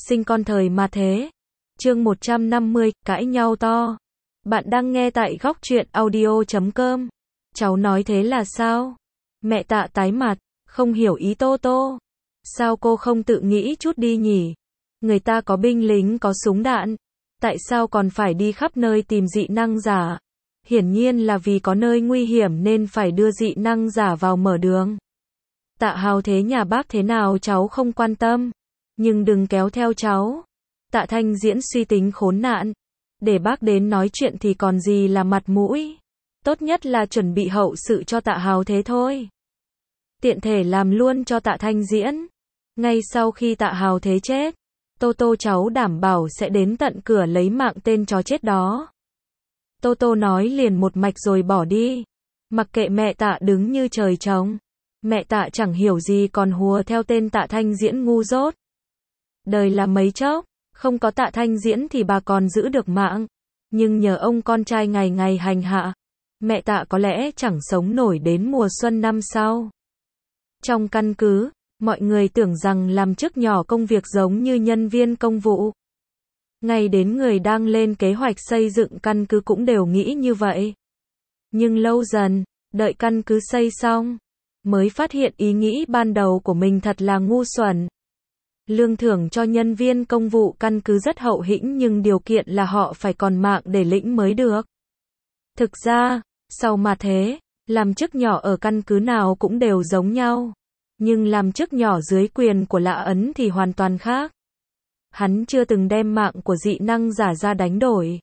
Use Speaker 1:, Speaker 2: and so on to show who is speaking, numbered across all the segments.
Speaker 1: sinh con thời mà thế. Chương 150, cãi nhau to. Bạn đang nghe tại góc truyện audio.com. Cháu nói thế là sao? Mẹ Tạ tái mặt, không hiểu ý Tô Tô. Sao cô không tự nghĩ chút đi nhỉ? Người ta có binh lính có súng đạn. Tại sao còn phải đi khắp nơi tìm dị năng giả? Hiển nhiên là vì có nơi nguy hiểm nên phải đưa dị năng giả vào mở đường. Tạ Hào thế nhà bác thế nào cháu không quan tâm. Nhưng đừng kéo theo cháu. Tạ Thanh Diễn suy tính khốn nạn. Để bác đến nói chuyện thì còn gì là mặt mũi. Tốt nhất là chuẩn bị hậu sự cho Tạ Hào thế thôi. Tiện thể làm luôn cho Tạ Thanh Diễn. Ngay sau khi Tạ Hào thế chết, Tô Tô cháu đảm bảo sẽ đến tận cửa lấy mạng tên chó chết đó. Tô Tô nói liền một mạch rồi bỏ đi. Mặc kệ mẹ Tạ đứng như trời trống. Mẹ Tạ chẳng hiểu gì còn hùa theo tên Tạ Thanh Diễn ngu dốt. Đời là mấy chốc, không có Tạ Thanh Diễn thì bà còn giữ được mạng. Nhưng nhờ ông con trai ngày ngày hành hạ, mẹ Tạ có lẽ chẳng sống nổi đến mùa xuân năm sau. Trong căn cứ, mọi người tưởng rằng làm chức nhỏ công việc giống như nhân viên công vụ. Ngay đến người đang lên kế hoạch xây dựng căn cứ cũng đều nghĩ như vậy. Nhưng lâu dần, đợi căn cứ xây xong, mới phát hiện ý nghĩ ban đầu của mình thật là ngu xuẩn. Lương thưởng cho nhân viên công vụ căn cứ rất hậu hĩnh nhưng điều kiện là họ phải còn mạng để lĩnh mới được. Thực ra, sau mà thế, làm chức nhỏ ở căn cứ nào cũng đều giống nhau. Nhưng làm chức nhỏ dưới quyền của Lã Ấn thì hoàn toàn khác. Hắn chưa từng đem mạng của dị năng giả ra đánh đổi.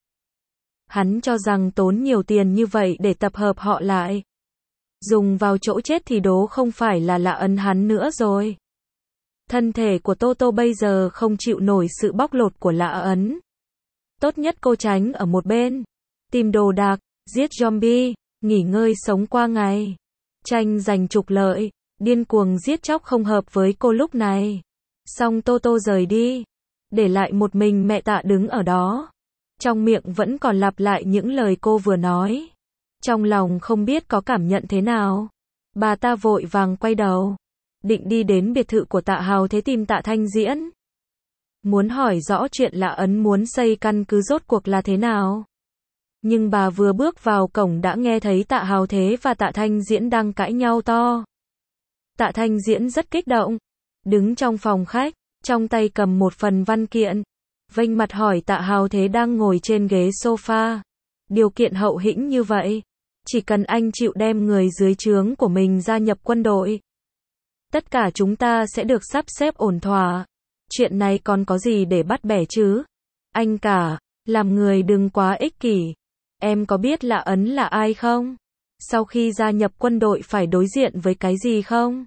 Speaker 1: Hắn cho rằng tốn nhiều tiền như vậy để tập hợp họ lại. Dùng vào chỗ chết thì đố không phải là Lã Ấn hắn nữa rồi. Thân thể của Tô Tô bây giờ không chịu nổi sự bóc lột của Lã Ấn. Tốt nhất cô tránh ở một bên. Tìm đồ đạc, giết zombie, nghỉ ngơi sống qua ngày. Tranh giành trục lợi, điên cuồng giết chóc không hợp với cô lúc này. Xong Tô Tô rời đi. Để lại một mình mẹ Tạ đứng ở đó. Trong miệng vẫn còn lặp lại những lời cô vừa nói. Trong lòng không biết có cảm nhận thế nào. Bà ta vội vàng quay đầu. Định đi đến biệt thự của Tạ Hào thế tìm Tạ Thanh Diễn. Muốn hỏi rõ chuyện Lã Ấn muốn xây căn cứ rốt cuộc là thế nào. Nhưng bà vừa bước vào cổng đã nghe thấy Tạ Hào thế và Tạ Thanh Diễn đang cãi nhau to. Tạ Thanh Diễn rất kích động. Đứng trong phòng khách, trong tay cầm một phần văn kiện. Vênh mặt hỏi Tạ Hào thế đang ngồi trên ghế sofa. Điều kiện hậu hĩnh như vậy. Chỉ cần anh chịu đem người dưới trướng của mình gia nhập quân đội. Tất cả chúng ta sẽ được sắp xếp ổn thỏa. Chuyện này còn có gì để bắt bẻ chứ? Anh cả, làm người đừng quá ích kỷ. Em có biết Lã Ấn là ai không? Sau khi gia nhập quân đội phải đối diện với cái gì không?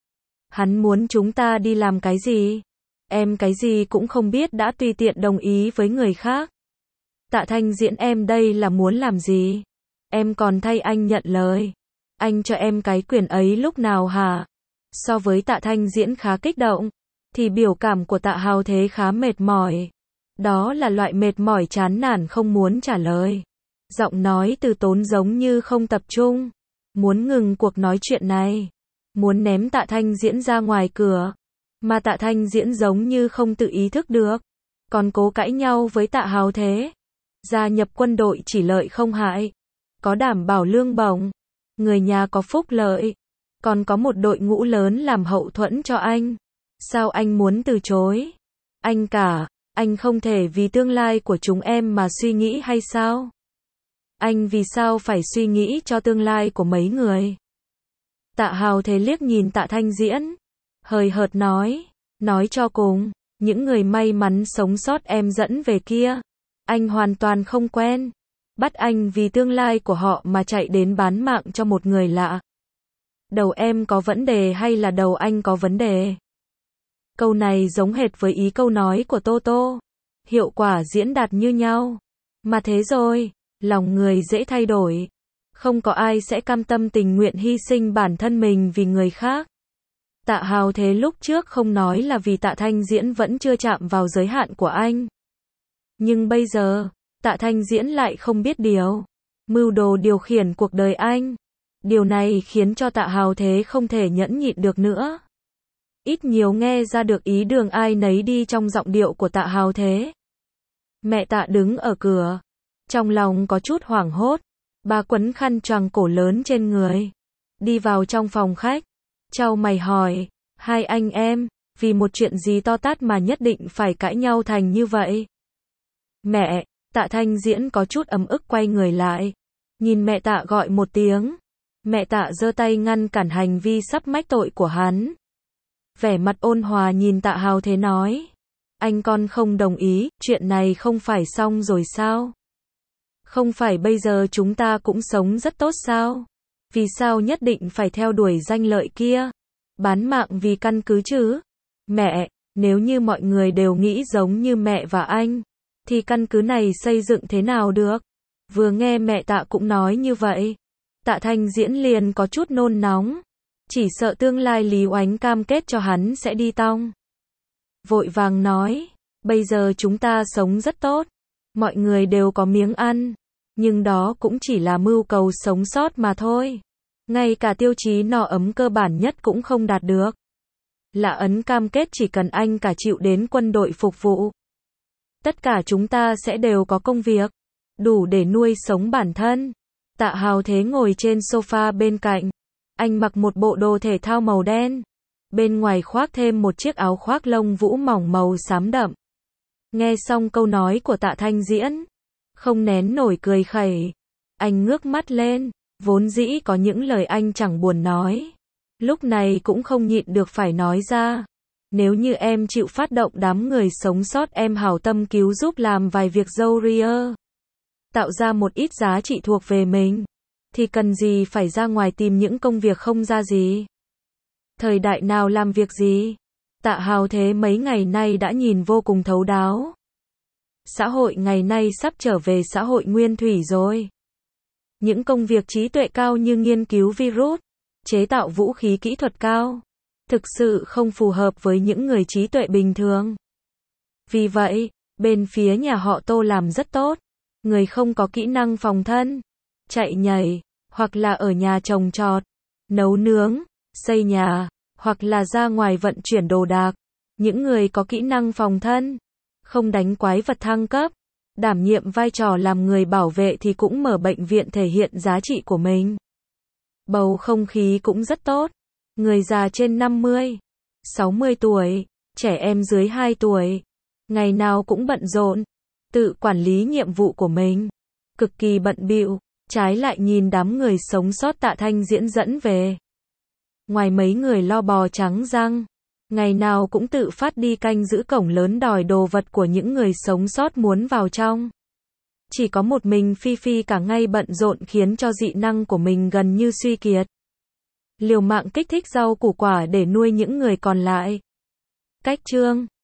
Speaker 1: Hắn muốn chúng ta đi làm cái gì? Em cái gì cũng không biết đã tùy tiện đồng ý với người khác. Tạ Thanh Diễn em đây là muốn làm gì? Em còn thay anh nhận lời. Anh cho em cái quyền ấy lúc nào hả? So với Tạ Thanh Diễn khá kích động, thì biểu cảm của Tạ Hào thế khá mệt mỏi. Đó là loại mệt mỏi chán nản không muốn trả lời. Giọng nói từ tốn giống như không tập trung. Muốn ngừng cuộc nói chuyện này. Muốn ném Tạ Thanh Diễn ra ngoài cửa. Mà Tạ Thanh Diễn giống như không tự ý thức được. Còn cố cãi nhau với Tạ Hào thế. Gia nhập quân đội chỉ lợi không hại. Có đảm bảo lương bổng. Người nhà có phúc lợi. Còn có một đội ngũ lớn làm hậu thuẫn cho anh. Sao anh muốn từ chối? Anh cả, anh không thể vì tương lai của chúng em mà suy nghĩ hay sao? Anh vì sao phải suy nghĩ cho tương lai của mấy người? Tạ Hào thế liếc nhìn Tạ Thanh Diễn. Hời hợt nói cho cùng, những người may mắn sống sót em dẫn về kia. Anh hoàn toàn không quen. Bắt anh vì tương lai của họ mà chạy đến bán mạng cho một người lạ. Đầu em có vấn đề hay là đầu anh có vấn đề? Câu này giống hệt với ý câu nói của Tô Tô. Hiệu quả diễn đạt như nhau. Mà thế rồi, lòng người dễ thay đổi. Không có ai sẽ cam tâm tình nguyện hy sinh bản thân mình vì người khác. Tạ Hào thế lúc trước không nói là vì Tạ Thanh Diễn vẫn chưa chạm vào giới hạn của anh. Nhưng bây giờ, Tạ Thanh Diễn lại không biết mưu đồ điều khiển cuộc đời anh. Điều này khiến cho Tạ Hào thế không thể nhẫn nhịn được nữa. ít nhiều nghe ra được ý đường ai nấy đi trong giọng điệu của Tạ Hào Thế. Mẹ Tạ đứng ở cửa, trong lòng có chút hoảng hốt, bà quấn khăn choàng cổ lớn trên người, đi vào trong phòng khách, chau mày hỏi, hai anh em, vì một chuyện gì to tát mà nhất định phải cãi nhau thành như vậy? Mẹ, Tạ Thanh Diễn có chút ấm ức quay người lại, nhìn mẹ Tạ gọi một tiếng. Mẹ Tạ giơ tay ngăn cản hành vi sắp mách tội của hắn. Vẻ mặt ôn hòa nhìn Tạ Hào Thế nói, anh con không đồng ý, chuyện này không phải xong rồi sao? Không phải bây giờ chúng ta cũng sống rất tốt sao? Vì sao nhất định phải theo đuổi danh lợi kia? Bán mạng vì căn cứ chứ? Mẹ, nếu như mọi người đều nghĩ giống như mẹ và anh, thì căn cứ này xây dựng thế nào được? Vừa nghe mẹ Tạ cũng nói như vậy, Tạ Thanh Diễn liền có chút nôn nóng, chỉ sợ tương lai Lý Oánh cam kết cho hắn sẽ đi tong. Vội vàng nói, bây giờ chúng ta sống rất tốt, mọi người đều có miếng ăn, nhưng đó cũng chỉ là mưu cầu sống sót mà thôi. Ngay cả tiêu chí no ấm cơ bản nhất cũng không đạt được. Lã Ấn cam kết chỉ cần anh cả chịu đến quân đội phục vụ, tất cả chúng ta sẽ đều có công việc, đủ để nuôi sống bản thân. Tạ Hào Thế ngồi trên sofa bên cạnh, anh mặc một bộ đồ thể thao màu đen, bên ngoài khoác thêm một chiếc áo khoác lông vũ mỏng màu xám đậm. Nghe xong câu nói của Tạ Thanh Diễn, không nén nổi cười khẩy, anh ngước mắt lên, vốn dĩ có những lời anh chẳng buồn nói, lúc này cũng không nhịn được phải nói ra. Nếu như em chịu phát động đám người sống sót, em hảo tâm cứu giúp làm vài việc dâu ria, tạo ra một ít giá trị thuộc về mình, thì cần gì phải ra ngoài tìm những công việc không ra gì. Thời đại nào làm việc gì? Tạ Hào Thế mấy ngày nay đã nhìn vô cùng thấu đáo. Xã hội ngày nay sắp trở về xã hội nguyên thủy rồi. Những công việc trí tuệ cao như nghiên cứu virus, chế tạo vũ khí kỹ thuật cao, thực sự không phù hợp với những người trí tuệ bình thường. Vì vậy, bên phía nhà họ Tô làm rất tốt. Người không có kỹ năng phòng thân, chạy nhảy, hoặc là ở nhà trồng trọt, nấu nướng, xây nhà, hoặc là ra ngoài vận chuyển đồ đạc. Những người có kỹ năng phòng thân, không đánh quái vật thăng cấp, đảm nhiệm vai trò làm người bảo vệ thì cũng mở bệnh viện thể hiện giá trị của mình. Bầu không khí cũng rất tốt. Người già trên 50, 60 tuổi, trẻ em dưới 2 tuổi, ngày nào cũng bận rộn, tự quản lý nhiệm vụ của mình, cực kỳ bận bịu. Trái lại nhìn đám người sống sót Tạ Thanh Diễn dẫn về, ngoài mấy người lo bò trắng răng, ngày nào cũng tự phát đi canh giữ cổng lớn đòi đồ vật của những người sống sót muốn vào trong. Chỉ có một mình Phi Phi cả ngày bận rộn khiến cho dị năng của mình gần như suy kiệt. Liều mạng kích thích rau củ quả để nuôi những người còn lại. Cách chương